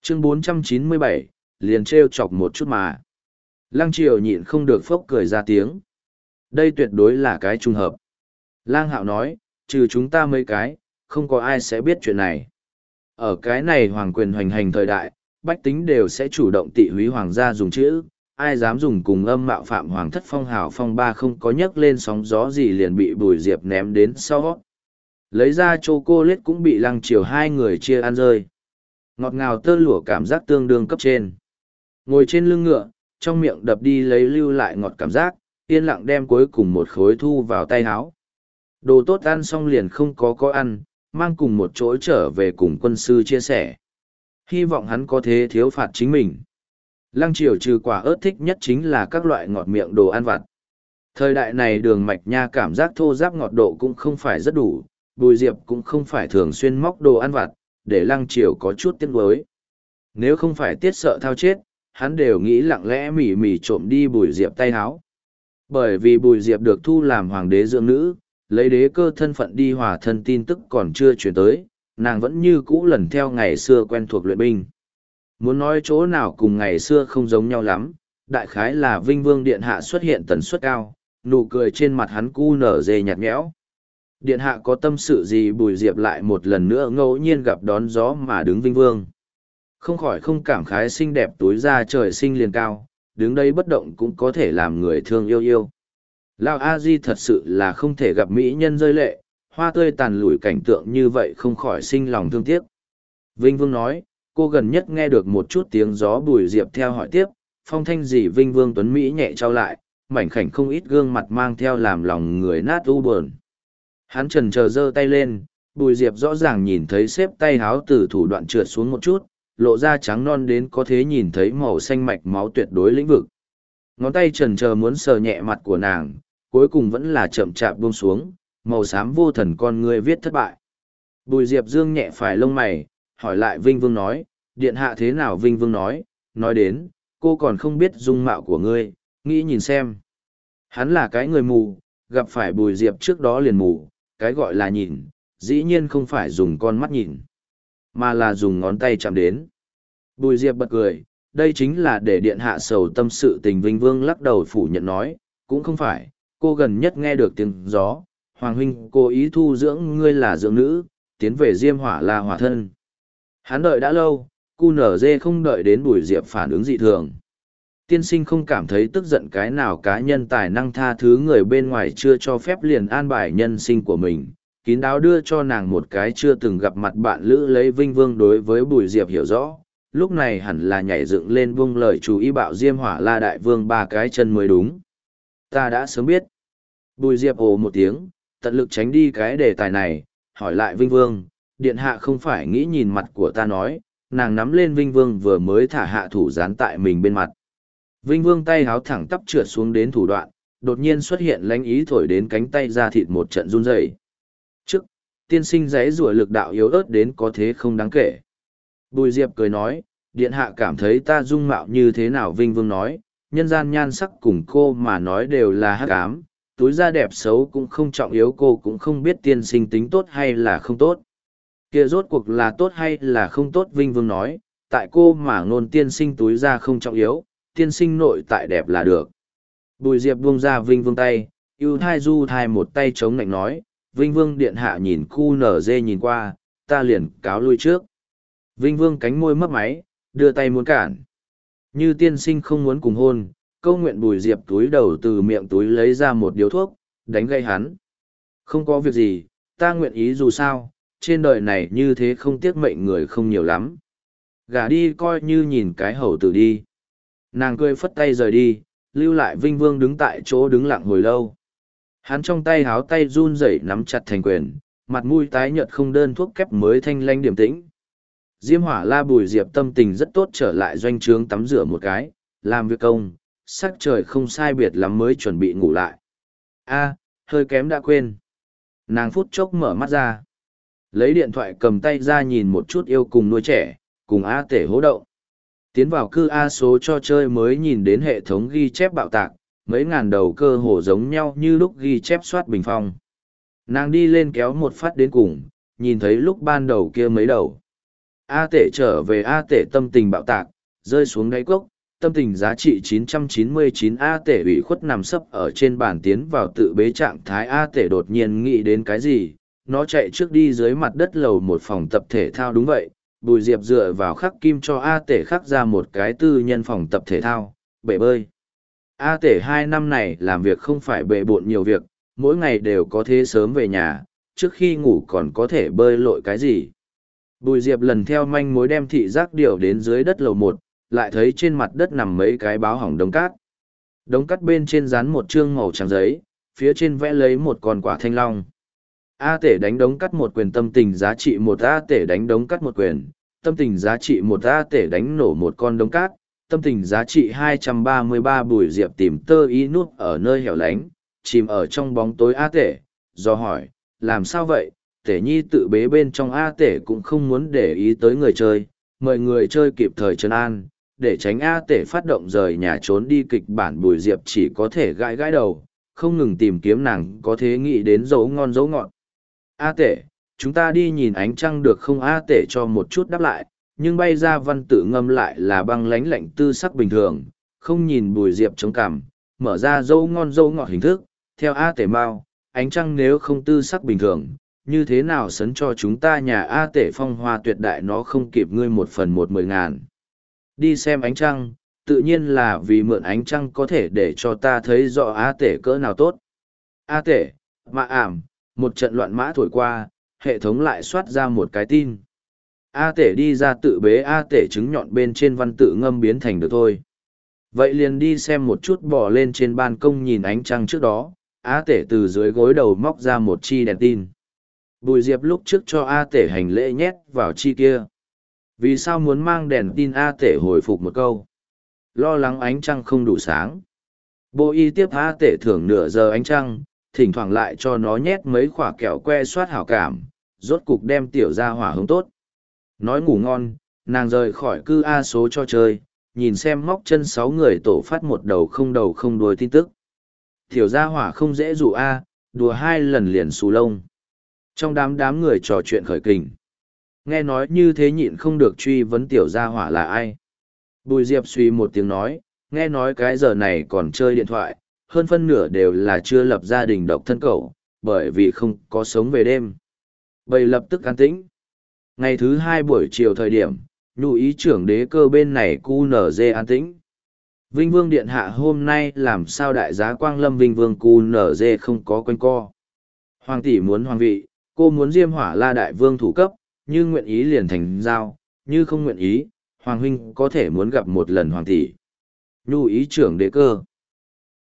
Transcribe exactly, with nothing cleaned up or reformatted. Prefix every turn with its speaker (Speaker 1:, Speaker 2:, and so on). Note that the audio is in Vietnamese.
Speaker 1: Chương bốn trăm chín mươi bảy, liền trêu chọc một chút mà. Lăng Triều nhịn không được phốc cười ra tiếng. Đây tuyệt đối là cái trùng hợp. Lang Hạo nói, trừ chúng ta mấy cái, không có ai sẽ biết chuyện này. Ở cái này hoàng quyền hoành hành thời đại, bách tính đều sẽ chủ động tị húy hoàng gia dùng chữ, ai dám dùng cùng âm mạo phạm hoàng thất phong hào phong ba không có nhấc lên sóng gió gì liền bị Bùi Diệp ném đến sau. Lấy ra chocolate cũng bị Lăng Triều hai người chia ăn rơi. Ngọt ngào tơ lụa cảm giác tương đương cấp trên. Ngồi trên lưng ngựa, trong miệng đập đi lấy lưu lại ngọt cảm giác, yên lặng đem cuối cùng một khối thu vào tay áo. Đồ tốt ăn xong liền không có có ăn, mang cùng một chỗ trở về cùng quân sư chia sẻ. Hy vọng hắn có thế thiếu phạt chính mình. Lăng Triều trừ quả ớt thích nhất chính là các loại ngọt miệng đồ ăn vặt. Thời đại này đường mạch nha cảm giác thô ráp ngọt độ cũng không phải rất đủ, Bùi Diệp cũng không phải thường xuyên móc đồ ăn vặt, để Lăng Triều có chút tiếc nuối. Nếu không phải tiết sợ thao chết, hắn đều nghĩ lặng lẽ mỉ mỉ trộm đi Bùi Diệp tay háo. Bởi vì Bùi Diệp được thu làm hoàng đế dưỡng nữ, lấy đế cơ thân phận đi hòa thân tin tức còn chưa chuyển tới, nàng vẫn như cũ lần theo ngày xưa quen thuộc luyện binh. Muốn nói chỗ nào cùng ngày xưa không giống nhau lắm, đại khái là Vinh Vương Điện Hạ xuất hiện tần suất cao, nụ cười trên mặt hắn cu nở dê nhạt nhẽo. Điện Hạ có tâm sự gì Bùi Diệp lại một lần nữa ngẫu nhiên gặp đón gió mà đứng Vinh Vương. Không khỏi không cảm khái xinh đẹp túi ra trời sinh liền cao, đứng đây bất động cũng có thể làm người thương yêu yêu. Lao A Di thật sự là không thể gặp mỹ nhân rơi lệ, hoa tươi tàn lủi cảnh tượng như vậy không khỏi sinh lòng thương tiếc. Vinh Vương nói, cô gần nhất nghe được một chút tiếng gió. Bùi Diệp theo hỏi tiếp, phong thanh gì Vinh Vương Tuấn Mỹ nhẹ trao lại, mảnh khảnh không ít gương mặt mang theo làm lòng người nát u buồn. Hắn trần chờ giơ tay lên, Bùi Diệp rõ ràng nhìn thấy xếp tay háo từ thủ đoạn trượt xuống một chút, lộ ra trắng non đến có thể nhìn thấy màu xanh mạch máu tuyệt đối lĩnh vực. Ngón tay trần chờ muốn sờ nhẹ mặt của nàng, cuối cùng vẫn là chậm chạp buông xuống, màu xám vô thần con ngươi viết thất bại. Bùi Diệp dương nhẹ phải lông mày, hỏi lại Vinh Vương nói, điện hạ thế nào? Vinh Vương nói, nói đến, cô còn không biết dung mạo của ngươi, nghĩ nhìn xem. Hắn là cái người mù, gặp phải Bùi Diệp trước đó liền mù, cái gọi là nhìn, dĩ nhiên không phải dùng con mắt nhìn, mà là dùng ngón tay chạm đến. Bùi Diệp bật cười, đây chính là để điện hạ sầu tâm sự tình. Vinh Vương lắc đầu phủ nhận nói, cũng không phải, cô gần nhất nghe được tiếng gió, Hoàng huynh cố ý thu dưỡng ngươi là dưỡng nữ, tiến về Diêm Hỏa là hỏa thân. Hắn đợi đã lâu, cu nở dê không đợi đến Bùi Diệp phản ứng dị thường. Tiên sinh không cảm thấy tức giận cái nào cá nhân tài năng tha thứ người bên ngoài chưa cho phép liền an bài nhân sinh của mình, kín đáo đưa cho nàng một cái chưa từng gặp mặt bạn lữ. Lấy Vinh Vương đối với Bùi Diệp hiểu rõ, lúc này hẳn là nhảy dựng lên buông lời chú ý bạo Diêm Hỏa La đại vương ba cái chân mới đúng. Ta đã sớm biết. Bùi Diệp ồ một tiếng, tận lực tránh đi cái đề tài này, hỏi lại Vinh Vương, điện hạ không phải nghĩ nhìn mặt của ta nói. Nàng nắm lên Vinh Vương vừa mới thả hạ thủ dán tại mình bên mặt. Vinh Vương tay háo thẳng tắp trượt xuống đến thủ đoạn, đột nhiên xuất hiện lánh ý thổi đến cánh tay ra thịt một trận run rẩy. Trước, tiên sinh giấy rủa lực đạo yếu ớt đến có thế không đáng kể. Bùi Diệp cười nói, điện hạ cảm thấy ta dung mạo như thế nào? Vinh Vương nói, nhân gian nhan sắc cùng cô mà nói đều là hắc ám, túi da đẹp xấu cũng không trọng yếu, cô cũng không biết tiên sinh tính tốt hay là không tốt. Kia rốt cuộc là tốt hay là không tốt? Vinh Vương nói, tại cô mà ngôn tiên sinh túi da không trọng yếu, tiên sinh nội tại đẹp là được. Bùi Diệp buông ra Vinh Vương tay, ưu thai du thai một tay chống lạnh nói, Vinh Vương điện hạ nhìn cu nở dê nhìn qua, ta liền cáo lui trước. Vinh Vương cánh môi mấp máy, đưa tay muốn cản. Như tiên sinh không muốn cùng hôn, câu nguyện. Bùi Diệp túi đầu từ miệng túi lấy ra một điếu thuốc, đánh gây hắn. Không có việc gì, ta nguyện ý dù sao, trên đời này như thế không tiếc mệnh người không nhiều lắm. Gả đi coi như nhìn cái hầu tử đi. Nàng cười phất tay rời đi, lưu lại Vinh Vương đứng tại chỗ đứng lặng hồi lâu. Hắn trong tay háo tay run rẩy nắm chặt thành quyền, mặt mũi tái nhợt không đơn thuốc kép mới thanh lanh điềm tĩnh. Diêm Hỏa La Bùi Diệp tâm tình rất tốt, trở lại doanh trướng tắm rửa một cái, làm việc công, sắc trời không sai biệt lắm mới chuẩn bị ngủ lại. A, hơi kém đã quên. Nàng phút chốc mở mắt ra. Lấy điện thoại cầm tay ra nhìn một chút yêu cùng nuôi trẻ, cùng A tể hố đậu. Tiến vào cư A số cho chơi mới nhìn đến hệ thống ghi chép bạo tạc, mấy ngàn đầu cơ hồ giống nhau như lúc ghi chép soát bình phong. Nàng đi lên kéo một phát đến cùng, nhìn thấy lúc ban đầu kia mấy đầu. A tể trở về A tể tâm tình bạo tạc, rơi xuống đáy cốc, tâm tình giá trị chín trăm chín mươi chín A tể ủy khuất nằm sấp ở trên bàn tiến vào tự bế trạng thái. A tể đột nhiên nghĩ đến cái gì, nó chạy trước đi dưới mặt đất lầu một phòng tập thể thao. Đúng vậy, Bùi Diệp dựa vào khắc kim cho A tể khắc ra một cái tư nhân phòng tập thể thao, bể bơi. A tể hai năm này làm việc không phải bề bộn nhiều việc, mỗi ngày đều có thế sớm về nhà, trước khi ngủ còn có thể bơi lội cái gì. Bùi Diệp lần theo manh mối đem thị giác điều đến dưới đất lầu một, lại thấy trên mặt đất nằm mấy cái báo hỏng đống cát. Đống cát bên trên dán một chương màu trắng giấy, phía trên vẽ lấy một con quả thanh long. A tể đánh đống cát một quyền, tâm tình giá trị một. A tể đánh đống cát một quyền, tâm tình giá trị một. A tể đánh nổ một con đống cát, tâm tình giá trị hai trăm ba mươi ba. Bùi Diệp tìm tơ ý nút ở nơi hẻo lánh, chìm ở trong bóng tối. A tể do hỏi, làm sao vậy? Tể nhi tự bế bên trong. A tể cũng không muốn để ý tới người chơi, mời người chơi kịp thời trấn an, để tránh A tể phát động rời nhà trốn đi. Kịch bản Bùi Diệp chỉ có thể gãi gãi đầu, không ngừng tìm kiếm nàng có thể nghĩ đến dấu ngon dấu ngọt. A tể, chúng ta đi nhìn ánh trăng được không? A tể cho một chút đáp lại, nhưng bay ra văn tự ngâm lại là băng lánh lạnh tư sắc bình thường, không nhìn. Bùi Diệp chống cằm, mở ra dấu ngon dấu ngọt hình thức, theo A tể mau, ánh trăng nếu không tư sắc bình thường, như thế nào sấn cho chúng ta nhà? A tể phong hoa tuyệt đại, nó không kịp ngươi một phần một mười ngàn. Đi xem ánh trăng, tự nhiên là vì mượn ánh trăng có thể để cho ta thấy rõ A tể cỡ nào tốt. A tể, mạ ảm, một trận loạn mã thổi qua, hệ thống lại soát ra một cái tin. A tể đi ra tự bế. A tể trứng nhọn bên trên văn tự ngâm biến thành được thôi. Vậy liền đi xem một chút. Bỏ lên trên ban công nhìn ánh trăng. Trước đó, A tể từ dưới gối đầu móc ra một chi đèn tin. Bùi Diệp lúc trước cho A tể hành lễ nhét vào chi kia. Vì sao muốn mang đèn tin? A tể hồi phục một câu. Lo lắng ánh trăng không đủ sáng. Bộ y tiếp A tể thưởng nửa giờ ánh trăng, thỉnh thoảng lại cho nó nhét mấy quả kẹo que soát hảo cảm, rốt cục đem tiểu ra hỏa hướng tốt. Nói ngủ ngon, nàng rời khỏi cư A số cho chơi, nhìn xem móc chân sáu người tổ phát một đầu không đầu không đuôi tin tức. Tiểu gia hỏa không dễ dụ A, đùa hai lần liền xù lông. Trong đám đám người trò chuyện khởi kình. Nghe nói như thế nhịn không được truy vấn tiểu gia hỏa là ai. Bùi Diệp suy một tiếng nói, nghe nói cái giờ này còn chơi điện thoại, hơn phân nửa đều là chưa lập gia đình độc thân cậu, bởi vì không có sống về đêm. Bầy lập tức an tĩnh. Ngày thứ hai buổi chiều thời điểm, nhu ý trưởng đế cơ bên này cu nở dê an tĩnh. Vinh Vương Điện Hạ hôm nay làm sao đại giá Quang Lâm Vinh Vương cu nở dê không có quanh co. Hoàng tỷ muốn hoàng vị, cô muốn Diêm Hỏa La Đại Vương thủ cấp, như nguyện ý liền thành giao, như không nguyện ý, Hoàng huynh có thể muốn gặp một lần hoàng tỷ. Nhu ý trưởng đế cơ.